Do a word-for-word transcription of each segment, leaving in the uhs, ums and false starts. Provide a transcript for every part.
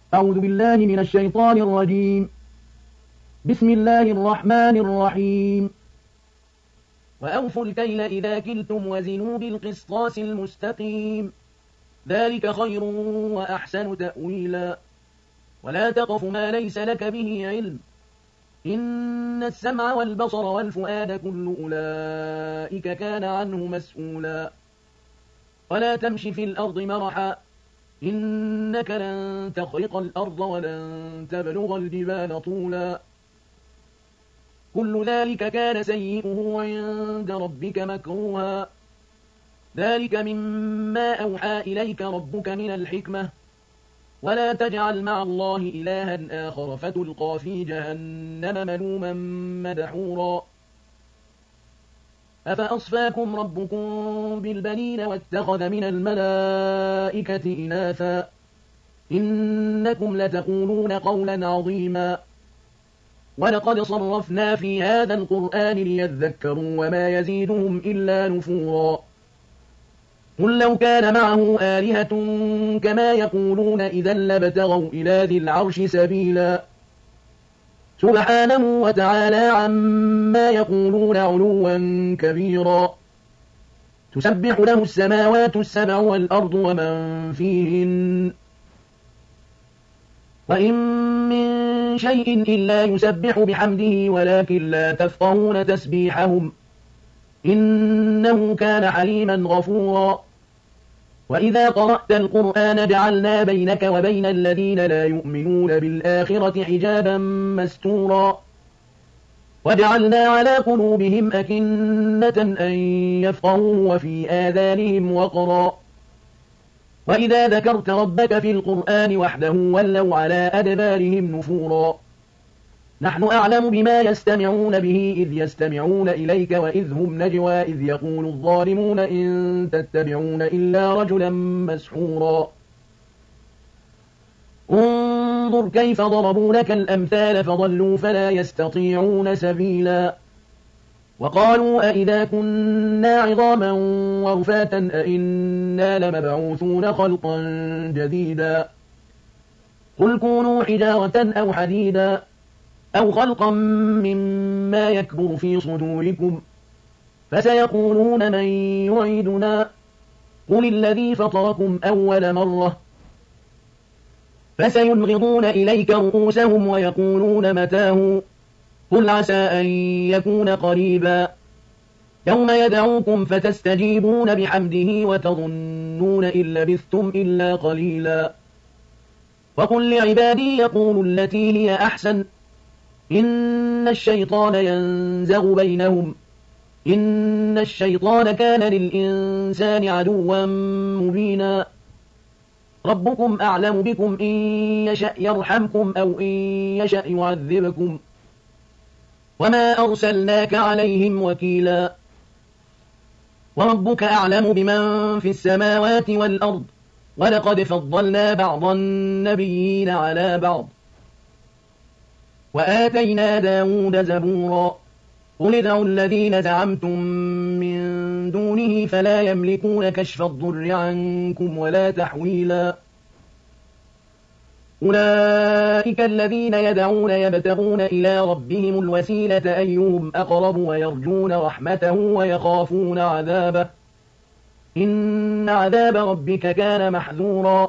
أعوذ بالله من الشيطان الرجيم. بسم الله الرحمن الرحيم. وأوفوا الكيل إذا كلتم وزنوا بالقسطاس المستقيم، ذلك خير وأحسن تأويلا. ولا تقف ما ليس لك به علم، إن السمع والبصر والفؤاد كل أولئك كان عنه مسؤولا. ولا تمش في الأرض مرحا، إنك لن تخرق الأرض ولن تبلغ الجبال طولا. كل ذلك كان سيئه عند ربك مكروها. ذلك مما أوحى إليك ربك من الحكمة. ولا تجعل مع الله إلها آخر فتلقى في جهنم ملوما مدحورا. أفأصفاكم ربكم بالبنين واتخذ من الملائكة إناثا، إنكم لتقولون قولا عظيما. ولقد صرفنا في هذا القرآن ليذكروا وما يزيدهم إلا نفورا. قل لو كان معه آلهة كما يقولون إذا لابتغوا إلى ذي العرش سبيلا. سبحانه وتعالى عما يقولون علوا كبيرا. تسبح له السماوات السبع والأرض ومن فيهن، وإن من شيء إلا يسبح بحمده ولكن لا تفقهون تسبيحهم، إنه كان حليما غفورا. وإذا قرأت القرآن جعلنا بينك وبين الذين لا يؤمنون بالآخرة حجابا مستورا. وجعلنا على قلوبهم أكنة أن يفقهوا وفي آذانهم وقرا. وإذا ذكرت ربك في القرآن وحده ولوا على أدبارهم نفورا. نحن أعلم بما يستمعون به إذ يستمعون إليك وإذ هم نجوى إذ يقول الظالمون إن تتبعون إلا رجلا مسحورا. انظر كيف ضربوا لك الأمثال فضلوا فلا يستطيعون سبيلا. وقالوا أئذا كنا عظاما ورفاتا أئنا لمبعوثون خلقا جديدا. قل كونوا حجارة أو حديدا أو خلقا مما يكبر في صدوركم، فسيقولون من يعيدنا قل الذي فطركم أول مرة. فسينغضون إليك رؤوسهم ويقولون متاه قل عسى أن يكون قريبا. يوم يدعوكم فتستجيبون بحمده وتظنون إن لبثتم إلا قليلا. وقل لعبادي يقولوا التي هي أحسن، إن الشيطان ينزغ بينهم، إن الشيطان كان للإنسان عدوا مبينا. ربكم أعلم بكم إن يشأ يرحمكم أو إن يشأ يعذبكم، وما أرسلناك عليهم وكيلا. وربك أعلم بمن في السماوات والأرض، ولقد فضلنا بعض النبيين على بعض. وآتينا داود زبورا. قل ادعوا الذين زعمتم من دونه فلا يملكون كشف الضر عنكم ولا تحويلا. أولئك الذين يدعون يبتغون إلى ربهم الوسيلة أيهم أقرب ويرجون رحمته ويخافون عذابه، إن عذاب ربك كان محذورا.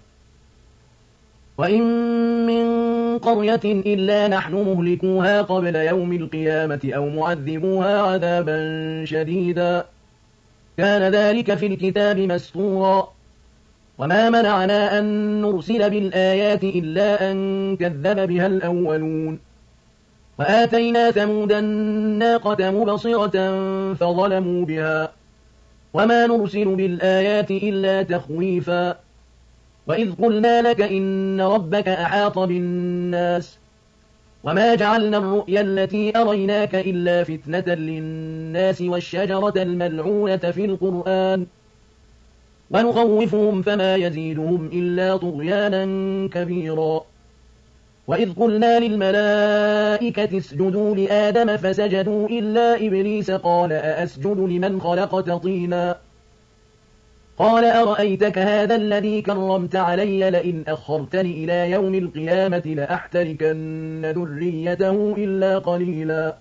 وإن من قرية إلا نحن مهلكوها قبل يوم القيامة أو معذبوها عذابا شديدا، كان ذلك في الكتاب مسطورا. وما منعنا أن نرسل بالآيات إلا أن كذب بها الأولون. وآتينا ثمود الناقة مبصرة فظلموا بها، وما نرسل بالآيات إلا تخويفا. وإذ قلنا لك إن ربك أحاط بالناس، وما جعلنا الرؤيا التي أريناك إلا فتنة للناس والشجرة الملعونة في القرآن، ونخوفهم فما يزيدهم إلا طغيانا كبيرا. وإذ قلنا للملائكة اسجدوا لآدم فسجدوا إلا إبليس قال أأسجد لمن خلقت طينا قال أرأيتك هذا الذي كرمت علي لئن أخرتني إلى يوم القيامة لأحتركن ذريته إلا قليلا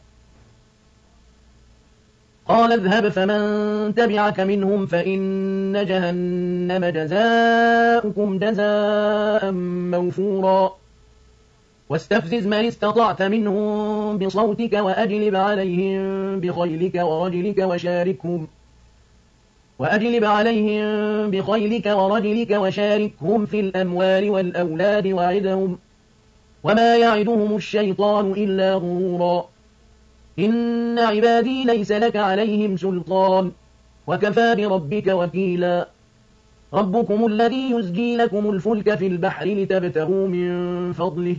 قال اذهب فمن تبعك منهم فإن جهنم جزاؤكم جزاء موفورا واستفزز من استطعت منهم بصوتك وأجلب عليهم بخيلك ورجلك وشاركهم وأجلب عليهم بخيلك ورجلك وشاركهم في الأموال والأولاد وعدهم وما يعدهم الشيطان إلا غرورا إن عبادي ليس لك عليهم سلطان وكفى بربك وكيلا ربكم الذي يزجي لكم الفلك في البحر لتبتغوا من فضله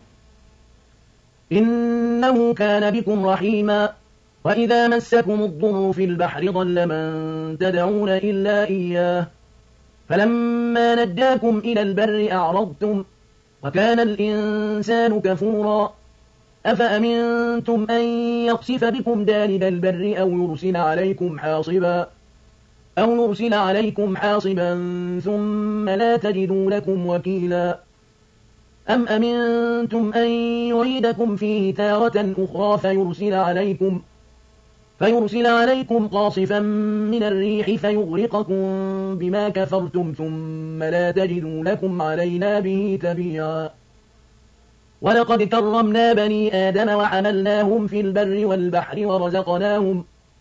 إنه كان بكم رحيما وإذا مسكم الضر في البحر ضل من تدعون إلا إياه فلما نجاكم إلى البر أعرضتم وكان الإنسان كفورا أفأمنتم أن يقصف بكم جانب البر أو يرسل عليكم حاصبا أو يرسل عليكم حاصبا ثم لا تجدوا لكم وكيلا أم أمنتم أن يعيدكم فيه تارة أخرى فيرسل عليكم فيرسل عليكم قاصفا من الريح فيغرقكم بما كفرتم ثم لا تجدوا لكم علينا به تبيعا ولقد كرمنا بني آدم وحملناهم في البر والبحر ورزقناهم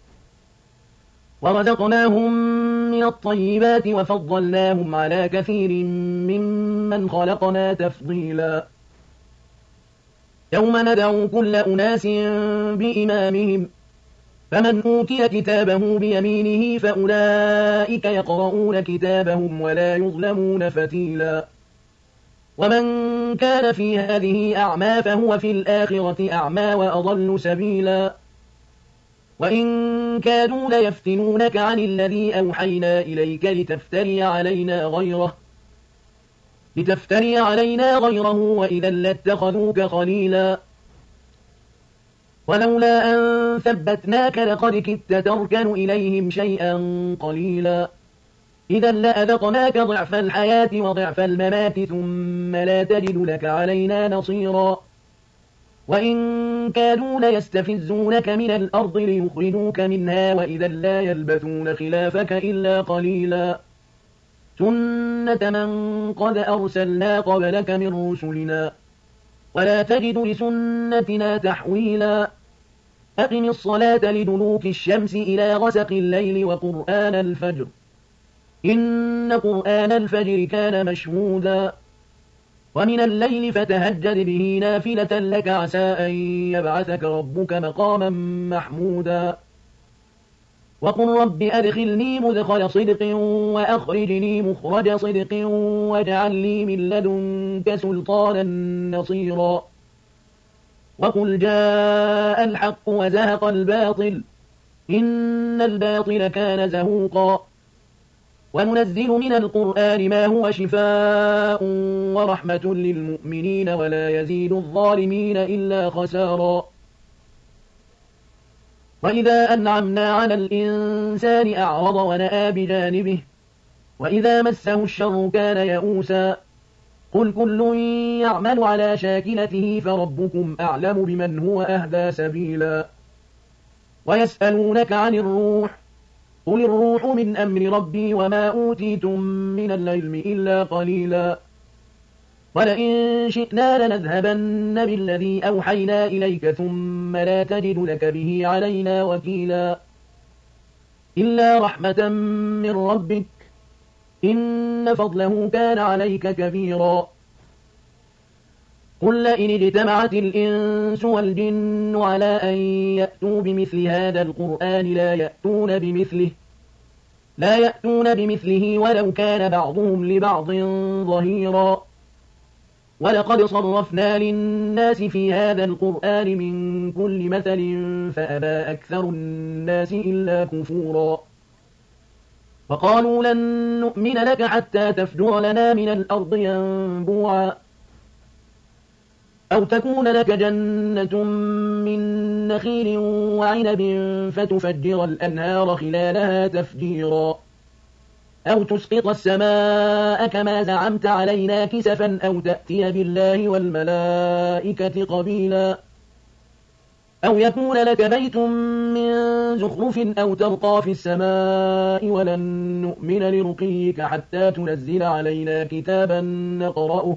ورزقناهم من الطيبات وفضلناهم على كثير ممن خلقنا تفضيلا يوم ندعو كل أناس بإمامهم فمن أوتي كتابه بيمينه فأولئك يقرؤون كتابهم ولا يظلمون فتيلا ومن كان في هذه أعمى فهو في الآخرة أعمى وأضل سبيلا وإن كادوا ليفتنونك عن الذي أوحينا إليك لتفتري علينا غيره لتفتري علينا غيره وإذا لاتخذوك خليلا ولولا أن ثبتناك لقد كدت تركن إليهم شيئا قليلا إذا لأذقناك ضعف الحياة وضعف الممات ثم لا تجد لك علينا نصيرا وإن كادوا ليستفزونك من الأرض ليخرجوك منها وإذا لا يلبثون خلافك إلا قليلا سنة من قد أرسلنا قبلك من رسلنا ولا تجد لسنتنا تحويلا أقم الصلاة لدلوك الشمس إلى غسق الليل وقرآن الفجر إن قرآن الفجر كان مشهودا ومن الليل فتهجد به نافلة لك عسى أن يبعثك ربك مقاما محمودا وقل رب أدخلني مدخل صدق وأخرجني مخرج صدق واجعل لي من لدنك سلطانا نصيرا وقل جاء الحق وزهق الباطل إن الباطل كان زهوقا وننزل من القرآن ما هو شفاء ورحمة للمؤمنين ولا يزيد الظالمين إلا خسارا وإذا أنعمنا على الإنسان أعرض ونأى بجانبه وإذا مسه الشر كان يئوسا قل كل يعمل على شاكلته فربكم أعلم بمن هو أهدى سبيلا ويسألونك عن الروح قل الروح من أمر ربي وما أوتيتم من العلم إلا قليلا ولئن شئنا لنذهبن بالذي أوحينا إليك ثم لا تجد لك به علينا وكيلا إلا رحمة من ربك إن فضله كان عليك كبيرا قل لئن اجتمعت الإنس والجن على أن يأتوا بمثل هذا القرآن لا يأتون بمثله لا يأتون بمثله ولو كان بعضهم لبعض ظهيرا ولقد صرفنا للناس في هذا القرآن من كل مثل فأبى أكثر الناس إلا كفورا وقالوا لن نؤمن لك حتى تفجر لنا من الأرض ينبوعا أو تكون لك جنة من نخيل وعنب فتفجر الأنهار خلالها تفجيرا أو تسقط السماء كما زعمت علينا كسفا أو تأتي بالله والملائكة قبيلا أو يكون لك بيت من زخرف أو ترقى في السماء ولن نؤمن لرقيك حتى تنزل علينا كتابا نقرأه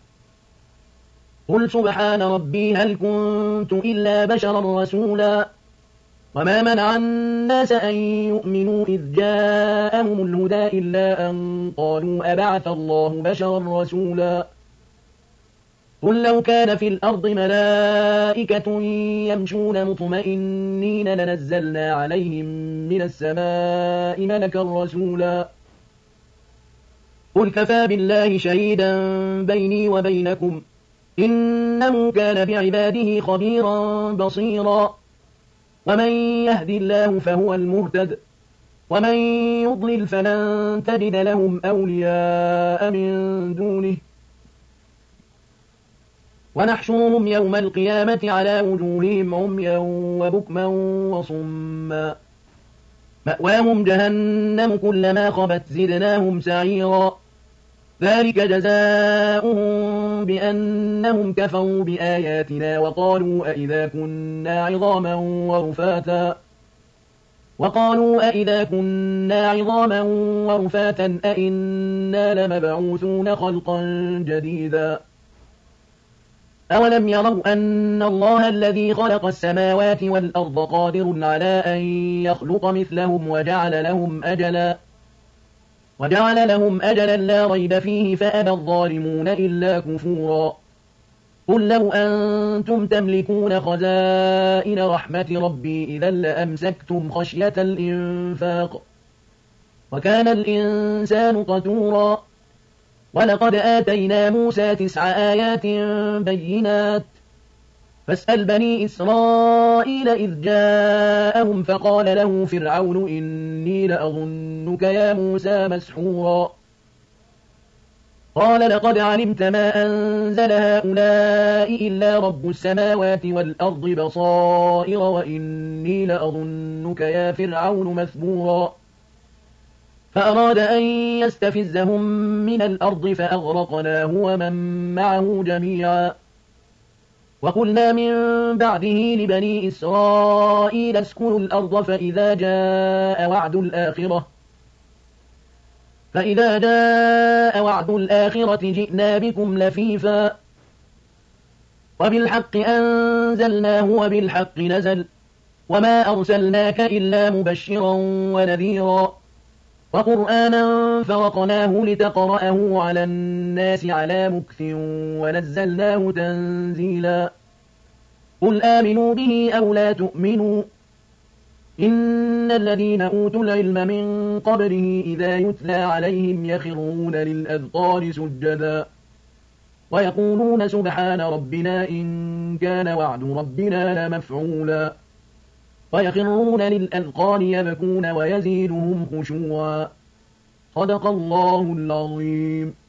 قل سبحان ربي هل كنت إلا بشرا رسولا وما منع الناس أن يؤمنوا إذ جاءهم الهدى إلا أن قالوا أبعث الله بشرا رسولا قل لو كان في الأرض ملائكة يمشون مطمئنين لنزلنا عليهم من السماء ملكا رسولا قل كفى بالله شهيدا بيني وبينكم إنه كان بعباده خبيرا بصيرا ومن يهد الله فهو المهتد ومن يضلل فلن تجد لهم أولياء من دونه ونحشرهم يوم القيامة على وجوههم عميا وبكما وصما مأواهم جهنم كلما خبت زدناهم سعيرا ذلك جزاؤهم بأنهم كفروا بآياتنا وقالوا أئذا كنا عظاما ورفاتا وقالوا أئذا كنا عظاما ورفاتا أئنا لمبعوثون خلقا جديدا أولم يروا أن الله الذي خلق السماوات والأرض قادر على أن يخلق مثلهم وجعل لهم أجلا وجعل لهم أجلا لا ريب فيه فأبى الظالمون إلا كفورا قل لو أنتم تملكون خزائن رحمة ربي إذا لأمسكتم خشية الإنفاق وكان الإنسان قتورا ولقد آتينا موسى تسع آيات بينات فاسأل بني إسرائيل إذ جاءهم فقال له فرعون إني لأظنك يا موسى مسحورا قال لقد علمت ما أنزل هؤلاء إلا رب السماوات والأرض بصائر وإني لأظنك يا فرعون مثبورا فأراد أن يستفزهم من الأرض فأغرقناه ومن معه جميعا وقلنا من بعده لبني إسرائيل اسكنوا الأرض فإذا جاء وعد الآخرة فإذا جاء وعد الآخرة جئنا بكم لفيفا وبالحق أنزلناه وبالحق نزل وما أرسلناك إلا مبشرا ونذيرا وقرآنا فرقناه لتقرأه على الناس على مكث ونزلناه تنزيلا قل آمنوا به أو لا تؤمنوا إن الذين أوتوا العلم من قبله إذا يتلى عليهم يخرون للأذقان سجدا ويقولون سبحان ربنا إن كان وعد ربنا لمفعولا ويخرون للأذقان يبكون ويزيدهم خشوعا صدق الله العظيم.